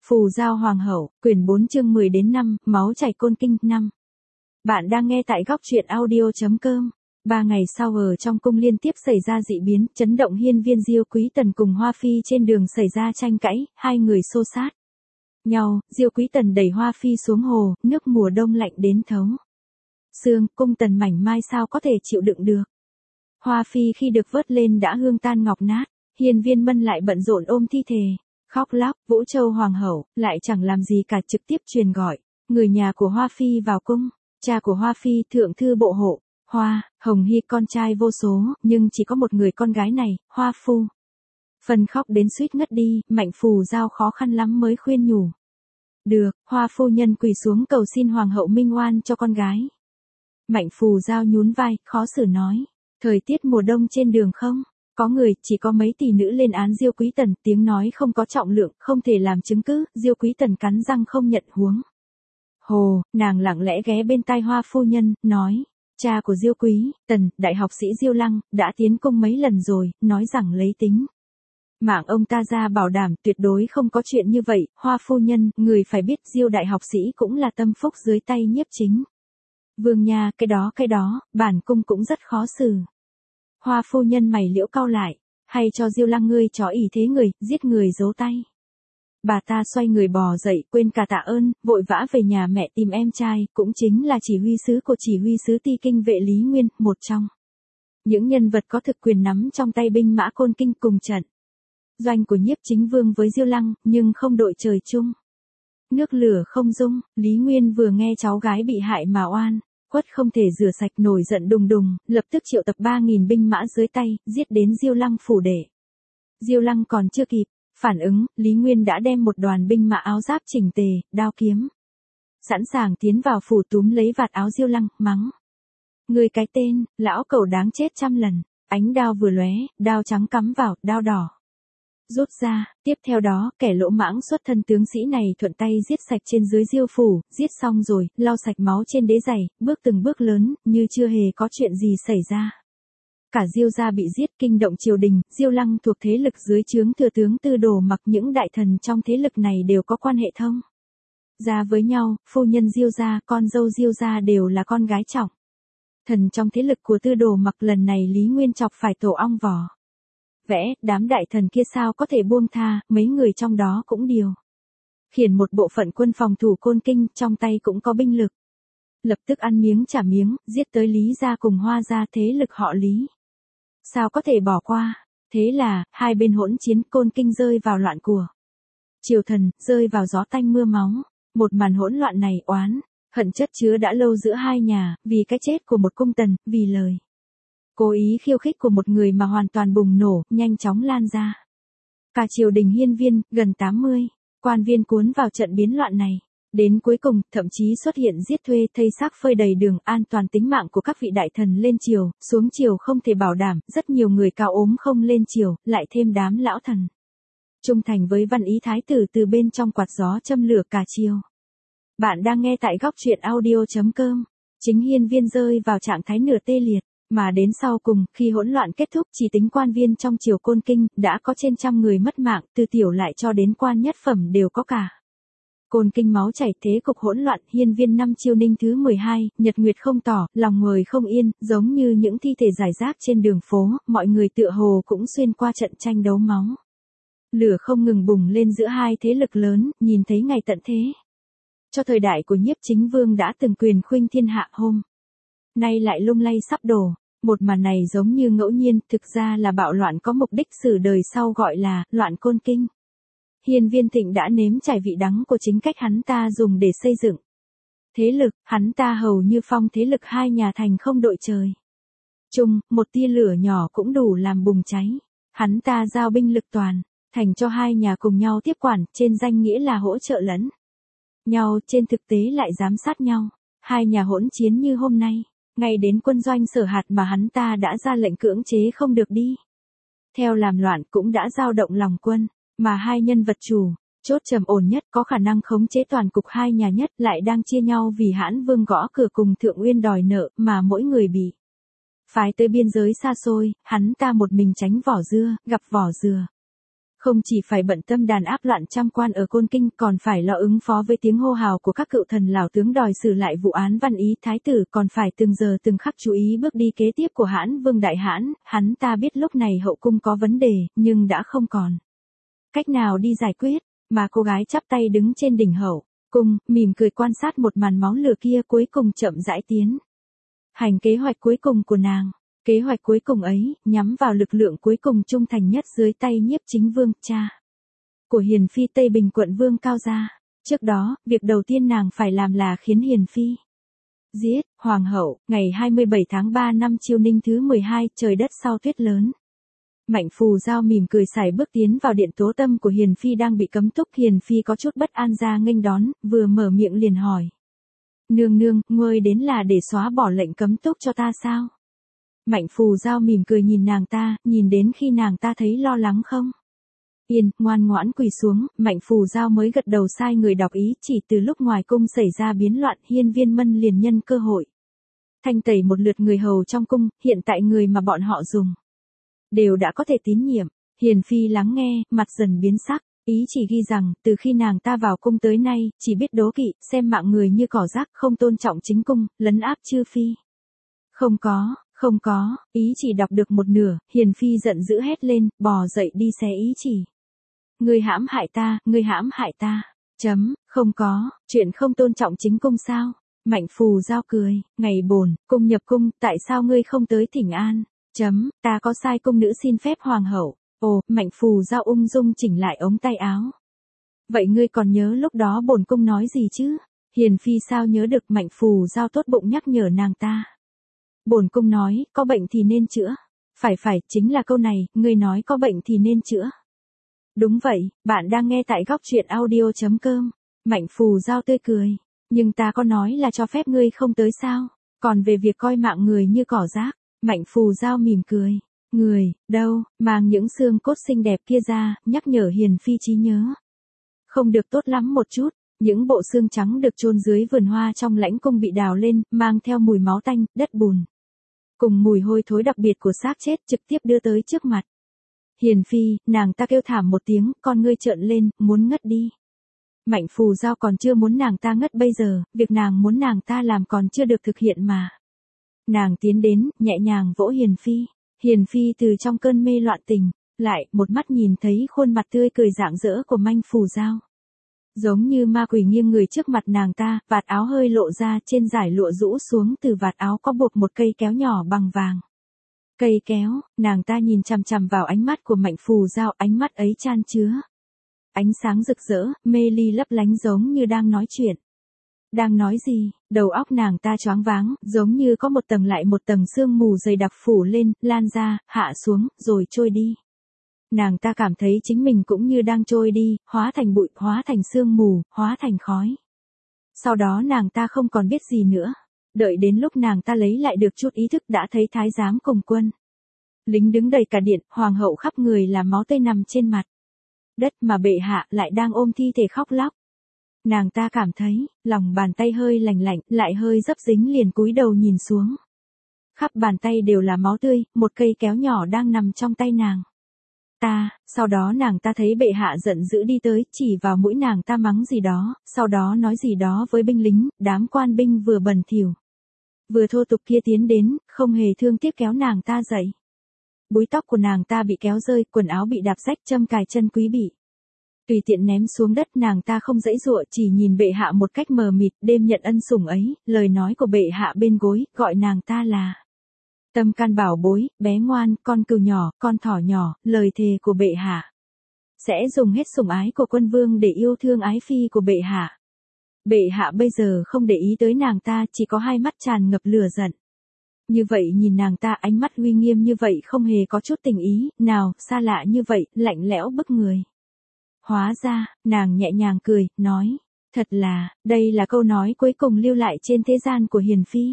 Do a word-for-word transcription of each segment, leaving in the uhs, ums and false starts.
Phù Giao Hoàng hậu, quyển bốn chương mười đến năm, máu chảy côn kinh năm. Bạn đang nghe tại góc truyện audio.com. Ba ngày sau ở trong cung liên tiếp xảy ra dị biến, chấn động hiên viên Diêu Quý Tần cùng Hoa Phi trên đường xảy ra tranh cãi, hai người xô sát nhau, Diêu Quý Tần đẩy Hoa Phi xuống hồ, nước mùa đông lạnh đến thấu xương, cung tần mảnh mai sao có thể chịu đựng được. Hoa Phi khi được vớt lên đã hương tan ngọc nát, hiên viên Mân lại bận rộn ôm thi thể, khóc lóc. Vũ Châu Hoàng hậu lại chẳng làm gì cả, trực tiếp truyền gọi người nhà của Hoa Phi vào cung. Cha của Hoa Phi thượng thư bộ hộ Hoa Hồng Hy con trai vô số, nhưng chỉ có một người con gái này, Hoa Phu. Phần khóc đến suýt ngất đi, Mạnh Phù Giao khó khăn lắm mới khuyên nhủ. Được, Hoa phu nhân quỳ xuống cầu xin hoàng hậu minh oan cho con gái. Mạnh Phù Giao nhún vai, khó xử nói, thời tiết mùa đông trên đường không có người, chỉ có mấy tỷ nữ lên án Diêu Quý Tần, tiếng nói không có trọng lượng, không thể làm chứng cứ. Diêu Quý Tần cắn răng không nhận huống hồ, nàng lặng lẽ ghé bên tai Hoa phu nhân, nói, cha của Diêu Quý Tần, đại học sĩ Diêu Lăng, đã tiến cung mấy lần rồi, nói rằng lấy tính mạng ông ta ra bảo đảm tuyệt đối không có chuyện như vậy. Hoa phu nhân, người phải biết Diêu đại học sĩ cũng là tâm phúc dưới tay nhiếp chính vương nha, cái đó cái đó, bản cung cũng rất khó xử. Hoa phu nhân mày liễu cau lại, hay cho Diêu Lăng ngươi chó ỷ thế người, giết người giấu tay. Bà ta xoay người bò dậy, quên cả tạ ơn, vội vã về nhà mẹ tìm em trai, cũng chính là chỉ huy sứ của chỉ huy sứ Ti Kinh vệ Lý Nguyên, một trong những nhân vật có thực quyền nắm trong tay binh mã côn kinh cùng trận doanh của nhiếp chính vương với Diêu Lăng, nhưng không đội trời chung nước lửa không dung. Lý Nguyên vừa nghe cháu gái bị hại mà oan khuất không thể rửa sạch, nổi giận đùng đùng, lập tức triệu tập ba nghìn binh mã dưới tay, giết đến Diêu Lăng phủ để. Diêu Lăng còn chưa kịp phản ứng, Lý Nguyên đã đem một đoàn binh mã áo giáp chỉnh tề, đao kiếm sẵn sàng tiến vào phủ, túm lấy vạt áo Diêu Lăng, mắng: người cái tên, lão cẩu đáng chết trăm lần. Ánh đao vừa lóe, đao trắng cắm vào, đao đỏ rút ra, tiếp theo đó, kẻ lỗ mãng xuất thân tướng sĩ này thuận tay giết sạch trên dưới Diêu phủ, giết xong rồi, lau sạch máu trên đế giày, bước từng bước lớn, như chưa hề có chuyện gì xảy ra. Cả Diêu gia bị giết, kinh động triều đình. Diêu Lăng thuộc thế lực dưới trướng thừa tướng Tư Đồ Mặc, những đại thần trong thế lực này đều có quan hệ thông gia với nhau, phu nhân Diêu gia, con dâu Diêu gia đều là con gái trọng thần trong thế lực của Tư Đồ Mặc. Lần này Lý Nguyên chọc phải tổ ong vỏ vẽ, đám đại thần kia sao có thể buông tha, mấy người trong đó cũng điều khiển một bộ phận quân phòng thủ côn kinh, trong tay cũng có binh lực. Lập tức ăn miếng trả miếng, giết tới Lý gia cùng Hoa gia, thế lực họ Lý sao có thể bỏ qua. Thế là, hai bên hỗn chiến, côn kinh rơi vào loạn của triều thần, rơi vào gió tanh mưa máu. Một màn hỗn loạn này, oán hận chất chứa đã lâu giữa hai nhà, vì cái chết của một cung tần, vì lời cố ý khiêu khích của một người mà hoàn toàn bùng nổ, nhanh chóng lan ra cả triều đình. Hiên viên, gần tám mươi quan viên cuốn vào trận biến loạn này. Đến cuối cùng, thậm chí xuất hiện giết thuê, thây xác phơi đầy đường. An toàn tính mạng của các vị đại thần lên triều, xuống triều không thể bảo đảm, rất nhiều người cao ốm không lên triều, lại thêm đám lão thần trung thành với văn ý thái tử từ bên trong quạt gió châm lửa cả triều. Bạn đang nghe tại góc truyện audio.com. Chính hiên viên rơi vào trạng thái nửa tê liệt, mà đến sau cùng, khi hỗn loạn kết thúc, chỉ tính quan viên trong triều côn kinh, đã có trên trăm người mất mạng, từ tiểu lại cho đến quan nhất phẩm đều có cả. Côn kinh máu chảy, thế cục hỗn loạn. Hiên viên năm Chiêu Ninh thứ mười hai, nhật nguyệt không tỏ, lòng người không yên, giống như những thi thể rải rác trên đường phố, mọi người tựa hồ cũng xuyên qua trận tranh đấu máu lửa không ngừng bùng lên giữa hai thế lực lớn, nhìn thấy ngày tận thế cho thời đại của nhiếp chính vương đã từng quyền khuynh thiên hạ, hôm nay lại lung lay sắp đổ. Một màn này giống như ngẫu nhiên, thực ra là bạo loạn có mục đích, sử đời sau gọi là loạn côn kinh. Hiên viên Thịnh đã nếm trải vị đắng của chính cách hắn ta dùng để xây dựng thế lực. Hắn ta hầu như phong thế lực hai nhà thành không đội trời chung, một tia lửa nhỏ cũng đủ làm bùng cháy. Hắn ta giao binh lực toàn thành cho hai nhà cùng nhau tiếp quản, trên danh nghĩa là hỗ trợ lẫn nhau, trên thực tế lại giám sát nhau. Hai nhà hỗn chiến như hôm nay, ngay đến quân doanh Sở Hạt mà hắn ta đã ra lệnh cưỡng chế không được đi theo làm loạn, cũng đã dao động lòng quân. Mà hai nhân vật chủ chốt trầm ổn nhất, có khả năng khống chế toàn cục hai nhà nhất, lại đang chia nhau vì Hãn Vương gõ cửa cùng Thượng Uyên đòi nợ, mà mỗi người bị phái tới biên giới xa xôi, hắn ta một mình tránh vỏ dưa, gặp vỏ dừa Không chỉ phải bận tâm đàn áp loạn trăm quan ở Côn Kinh, còn phải lo ứng phó với tiếng hô hào của các cựu thần lão tướng đòi xử lại vụ án Văn Ý thái tử, còn phải từng giờ từng khắc chú ý bước đi kế tiếp của Hãn Vương Đại Hãn. Hắn ta biết lúc này hậu cung có vấn đề, nhưng đã không còn cách nào đi giải quyết, mà cô gái chắp tay đứng trên đỉnh hậu cung, mỉm cười quan sát một màn máu lửa kia, cuối cùng chậm rãi tiến hành kế hoạch cuối cùng của nàng. Kế hoạch cuối cùng ấy, nhắm vào lực lượng cuối cùng trung thành nhất dưới tay Nhiếp Chính Vương, cha của Hiền Phi Tây Bình quận Vương Cao Gia. Trước đó, việc đầu tiên nàng phải làm là khiến Hiền Phi giết Hoàng hậu. Ngày hai mươi bảy tháng ba năm Chiêu Ninh thứ mười hai, trời đất sau tuyết lớn. Mạnh Phù Giao mỉm cười sải bước tiến vào điện tố tâm của Hiền Phi đang bị cấm túc. Hiền Phi có chút bất an ra nghênh đón, vừa mở miệng liền hỏi: Nương nương, ngươi đến là để xóa bỏ lệnh cấm túc cho ta sao? Mạnh Phù Giao mỉm cười nhìn nàng ta, nhìn đến khi nàng ta thấy lo lắng không? Yên, ngoan ngoãn quỳ xuống. Mạnh Phù Giao mới gật đầu sai người đọc ý chỉ. Từ lúc ngoài cung xảy ra biến loạn, Hiên Viên Mân liền nhân cơ hội thanh tẩy một lượt người hầu trong cung. Hiện tại người mà bọn họ dùng đều đã có thể tín nhiệm. Hiền Phi lắng nghe, mặt dần biến sắc. Ý chỉ ghi rằng, từ khi nàng ta vào cung tới nay, chỉ biết đố kỵ, xem mạng người như cỏ rác, không tôn trọng chính cung, lấn áp chư phi. Không có, không có. Ý chỉ đọc được một nửa, Hiền Phi giận dữ hét lên, bò dậy đi xé ý chỉ. Ngươi hãm hại ta, ngươi hãm hại ta. Chấm, không có, chuyện không tôn trọng chính cung sao? Mạnh Phù Giao cười, ngày bổn cung nhập cung, tại sao ngươi không tới thỉnh an? Chấm, ta có sai cung nữ xin phép hoàng hậu. Ồ, Mạnh Phù Giao ung dung chỉnh lại ống tay áo. Vậy ngươi còn nhớ lúc đó bổn cung nói gì chứ? Hiền Phi sao nhớ được. Mạnh Phù Giao tốt bụng nhắc nhở nàng ta. Bổn cung nói, có bệnh thì nên chữa. Phải phải, chính là câu này, ngươi nói có bệnh thì nên chữa. Đúng vậy, bạn đang nghe tại góc truyện audio chấm com. Mạnh Phù Giao tươi cười. Nhưng ta có nói là cho phép ngươi không tới sao? Còn về việc coi mạng người như cỏ rác, Mạnh Phù Giao mỉm cười. Người, đâu, mang những xương cốt xinh đẹp kia ra, nhắc nhở Hiền Phi trí nhớ. Không được tốt lắm một chút. Những bộ xương trắng được chôn dưới vườn hoa trong lãnh cung bị đào lên, mang theo mùi máu tanh, đất bùn, cùng mùi hôi thối đặc biệt của xác chết, trực tiếp đưa tới trước mặt Hiền Phi. Nàng ta kêu thảm một tiếng, con ngươi trợn lên, muốn ngất đi. Mạnh Phù Giao còn chưa muốn nàng ta ngất bây giờ, việc nàng muốn nàng ta làm còn chưa được thực hiện mà. Nàng tiến đến, nhẹ nhàng vỗ Hiền Phi. Hiền Phi từ trong cơn mê loạn tỉnh lại, một mắt nhìn thấy khuôn mặt tươi cười rạng rỡ của Mạnh Phù Giao. Giống như ma quỷ nghiêng người trước mặt nàng ta, vạt áo hơi lộ ra, trên dải lụa rũ xuống, từ vạt áo có buộc một cây kéo nhỏ bằng vàng. Cây kéo, nàng ta nhìn chằm chằm vào ánh mắt của Mạnh Phù Giao, ánh mắt ấy chan chứa ánh sáng rực rỡ, mê ly lấp lánh, giống như đang nói chuyện. Đang nói gì? Đầu óc nàng ta choáng váng, giống như có một tầng lại một tầng sương mù dày đặc phủ lên, lan ra, hạ xuống, rồi trôi đi. Nàng ta cảm thấy chính mình cũng như đang trôi đi, hóa thành bụi, hóa thành sương mù, hóa thành khói. Sau đó nàng ta không còn biết gì nữa. Đợi đến lúc nàng ta lấy lại được chút ý thức đã thấy thái giám cùng quân lính đứng đầy cả điện, hoàng hậu khắp người là máu tươi nằm trên mặt đất, mà bệ hạ lại đang ôm thi thể khóc lóc. Nàng ta cảm thấy, lòng bàn tay hơi lạnh lạnh, lại hơi dấp dính, liền cúi đầu nhìn xuống. Khắp bàn tay đều là máu tươi, một cây kéo nhỏ đang nằm trong tay nàng ta. Sau đó nàng ta thấy bệ hạ giận dữ đi tới, chỉ vào mũi nàng ta mắng gì đó, sau đó nói gì đó với binh lính. Đám quan binh vừa bẩn thỉu vừa thô tục kia tiến đến, không hề thương tiếc kéo nàng ta dậy. Búi tóc của nàng ta bị kéo rơi, quần áo bị đạp rách, châm cài chân quý bị tùy tiện ném xuống đất. Nàng ta không giãy giụa, chỉ nhìn bệ hạ một cách mờ mịt. Đêm nhận ân sủng ấy, lời nói của bệ hạ bên gối, gọi nàng ta là tâm can bảo bối, bé ngoan, con cừu nhỏ, con thỏ nhỏ. Lời thề của bệ hạ sẽ dùng hết sủng ái của quân vương để yêu thương ái phi của bệ hạ. Bệ hạ bây giờ không để ý tới nàng ta, chỉ có hai mắt tràn ngập lửa giận. Như vậy nhìn nàng ta, ánh mắt uy nghiêm như vậy, không hề có chút tình ý nào, xa lạ như vậy, lạnh lẽo bức người. Hóa ra, nàng nhẹ nhàng cười, nói, thật là, đây là câu nói cuối cùng lưu lại trên thế gian của Hiền Phi.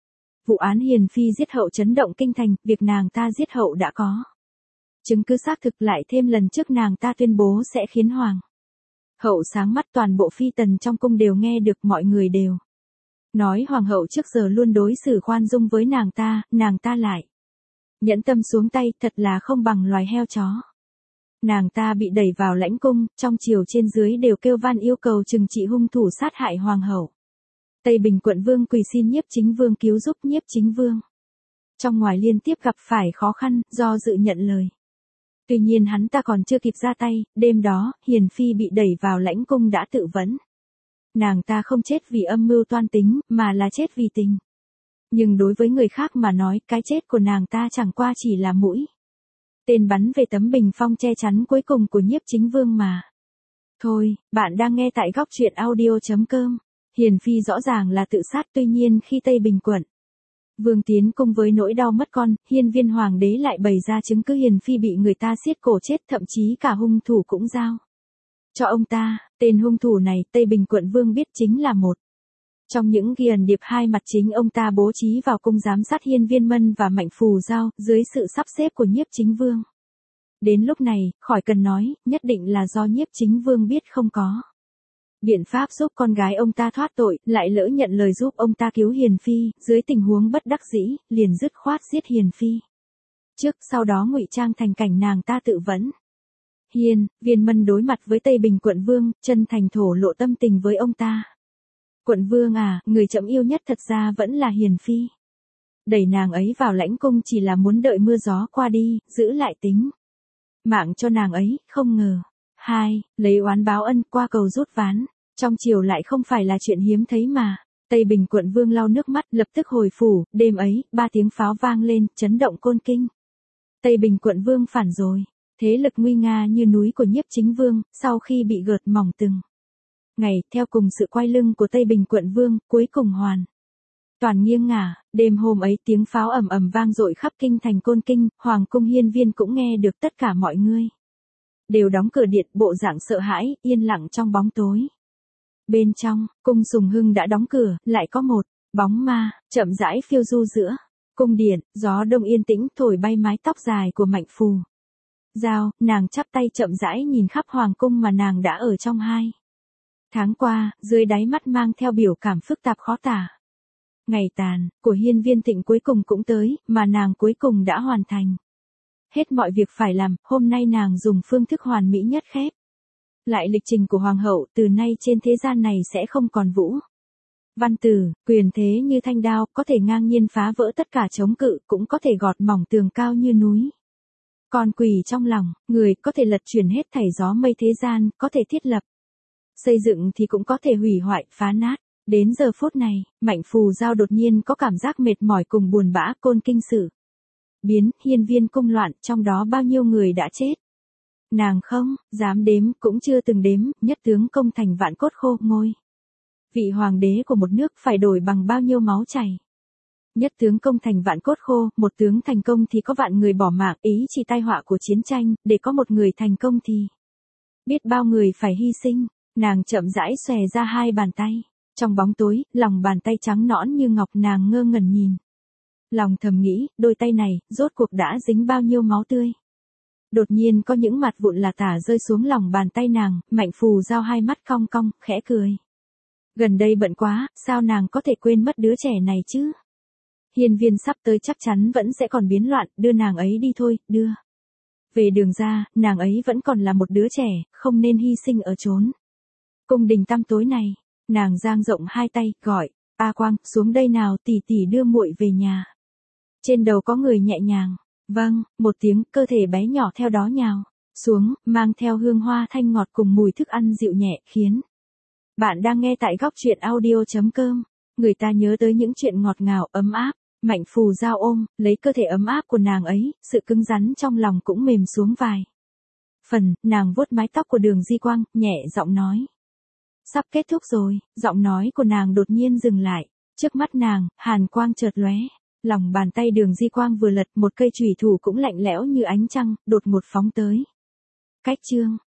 Vụ án Hiền Phi giết hậu chấn động kinh thành, việc nàng ta giết hậu đã có chứng cứ xác thực, lại thêm lần trước nàng ta tuyên bố sẽ khiến hoàng hậu sáng mắt. Toàn bộ phi tần trong cung đều nghe được, mọi người đều nói hoàng hậu trước giờ luôn đối xử khoan dung với nàng ta, nàng ta lại nhẫn tâm xuống tay, thật là không bằng loài heo chó. Nàng ta bị đẩy vào lãnh cung, trong triều trên dưới đều kêu van yêu cầu trừng trị hung thủ sát hại hoàng hậu. Tây Bình quận vương quỳ xin Nhiếp Chính Vương cứu giúp Nhiếp Chính Vương. Trong ngoài liên tiếp gặp phải khó khăn, do dự nhận lời. Tuy nhiên hắn ta còn chưa kịp ra tay, đêm đó, Hiền Phi bị đẩy vào lãnh cung đã tự vẫn. Nàng ta không chết vì âm mưu toan tính, mà là chết vì tình. Nhưng đối với người khác mà nói, cái chết của nàng ta chẳng qua chỉ là mũi tên bắn về tấm bình phong che chắn cuối cùng của Nhiếp Chính Vương mà. Thôi, bạn đang nghe tại góc truyện audio chấm com. Hiền Phi rõ ràng là tự sát, tuy nhiên khi Tây Bình quận vương tiến cung với nỗi đau mất con, Hiên Viên Hoàng đế lại bày ra chứng cứ Hiền Phi bị người ta siết cổ chết, thậm chí cả hung thủ cũng giao cho ông ta. Tên hung thủ này Tây Bình quận vương biết chính là một trong những ghi ẩn điệp hai mặt chính ông ta bố trí vào cung giám sát Hiên Viên Mân và Mạnh Phù Giao, dưới sự sắp xếp của Nhiếp Chính Vương. Đến lúc này, khỏi cần nói, nhất định là do Nhiếp Chính Vương biết không có biện pháp giúp con gái ông ta thoát tội, lại lỡ nhận lời giúp ông ta cứu Hiền Phi, dưới tình huống bất đắc dĩ, liền dứt khoát giết Hiền Phi. Trước, sau đó ngụy trang thành cảnh nàng ta tự vẫn. Hiên Viên Mân đối mặt với Tây Bình quận vương, chân thành thổ lộ tâm tình với ông ta. Quận vương à, người trẫm yêu nhất thật ra vẫn là Hiền Phi. Đẩy nàng ấy vào lãnh cung chỉ là muốn đợi mưa gió qua đi, giữ lại tính mạng cho nàng ấy, không ngờ. Hai, lấy oán báo ân, qua cầu rút ván. Trong triều lại không phải là chuyện hiếm thấy mà. Tây Bình quận vương lau nước mắt, lập tức hồi phủ. Đêm ấy, ba tiếng pháo vang lên, chấn động côn kinh. Tây Bình quận vương phản rồi. Thế lực nguy nga như núi của Nhiếp Chính Vương, sau khi bị gợt mỏng từng ngày, theo cùng sự quay lưng của Tây Bình quận vương, cuối cùng hoàn toàn nghiêng ngả. Đêm hôm ấy tiếng pháo ầm ầm vang dội khắp kinh thành côn kinh, hoàng cung hiên viên cũng nghe được, tất cả mọi người đều đóng cửa điện, bộ dạng sợ hãi, yên lặng trong bóng tối. Bên trong, cung Sùng Hưng đã đóng cửa, lại có một bóng ma chậm rãi phiêu du giữa cung điện, gió đông yên tĩnh thổi bay mái tóc dài của Mạnh Phù Giao. Nàng chắp tay chậm rãi nhìn khắp hoàng cung mà nàng đã ở trong hai tháng qua, dưới đáy mắt mang theo biểu cảm phức tạp khó tả. Ngày tàn của Hiên Viên Thịnh cuối cùng cũng tới, mà nàng cuối cùng đã hoàn thành hết mọi việc phải làm. Hôm nay nàng dùng phương thức hoàn mỹ nhất khép lại lịch trình của hoàng hậu, từ nay trên thế gian này sẽ không còn vũ văn tử, quyền thế như thanh đao, có thể ngang nhiên phá vỡ tất cả chống cự, cũng có thể gọt mỏng tường cao như núi. Còn quỳ trong lòng, người có thể lật chuyển hết thảy gió mây thế gian, có thể thiết lập, xây dựng thì cũng có thể hủy hoại, phá nát. Đến giờ phút này, Mạnh Phù Giao đột nhiên có cảm giác mệt mỏi cùng buồn bã. Côn kinh sự biến, hiên viên cung loạn, trong đó bao nhiêu người đã chết. Nàng không dám đếm, cũng chưa từng đếm. Nhất tướng công thành vạn cốt khô, ngôi vị hoàng đế của một nước phải đổi bằng bao nhiêu máu chảy. Nhất tướng công thành vạn cốt khô, một tướng thành công thì có vạn người bỏ mạng, ý chỉ tai họa của chiến tranh, để có một người thành công thì biết bao người phải hy sinh. Nàng chậm rãi xòe ra hai bàn tay. Trong bóng tối, lòng bàn tay trắng nõn như ngọc, nàng ngơ ngẩn nhìn. Lòng thầm nghĩ, đôi tay này, rốt cuộc đã dính bao nhiêu máu tươi. Đột nhiên có những mạt vụn là tả rơi xuống lòng bàn tay nàng, Mạnh Phù Giao hai mắt cong cong, khẽ cười. Gần đây bận quá, sao nàng có thể quên mất đứa trẻ này chứ? Hiên viên sắp tới chắc chắn vẫn sẽ còn biến loạn, đưa nàng ấy đi thôi, đưa về đường ra, nàng ấy vẫn còn là một đứa trẻ, không nên hy sinh ở chốn cung đình tăm tối này. Nàng dang rộng hai tay, gọi, A Quang, xuống đây nào, tỷ tỷ đưa muội về nhà. Trên đầu có người nhẹ nhàng, vâng, một tiếng, cơ thể bé nhỏ theo đó nhào xuống, mang theo hương hoa thanh ngọt cùng mùi thức ăn dịu nhẹ, khiến bạn đang nghe tại góc truyện audio chấm com. Người ta nhớ tới những chuyện ngọt ngào, ấm áp. Mạnh Phù Giao ôm lấy cơ thể ấm áp của nàng ấy, sự cứng rắn trong lòng cũng mềm xuống vài phần. Nàng vuốt mái tóc của Đường Di Quang, nhẹ giọng nói, sắp kết thúc rồi. Giọng nói của nàng đột nhiên dừng lại. Trước mắt nàng, hàn quang chợt lóe. Lòng bàn tay Đường Di Quang vừa lật, một cây chùy thủ cũng lạnh lẽo như ánh trăng, đột ngột phóng tới. Cách chương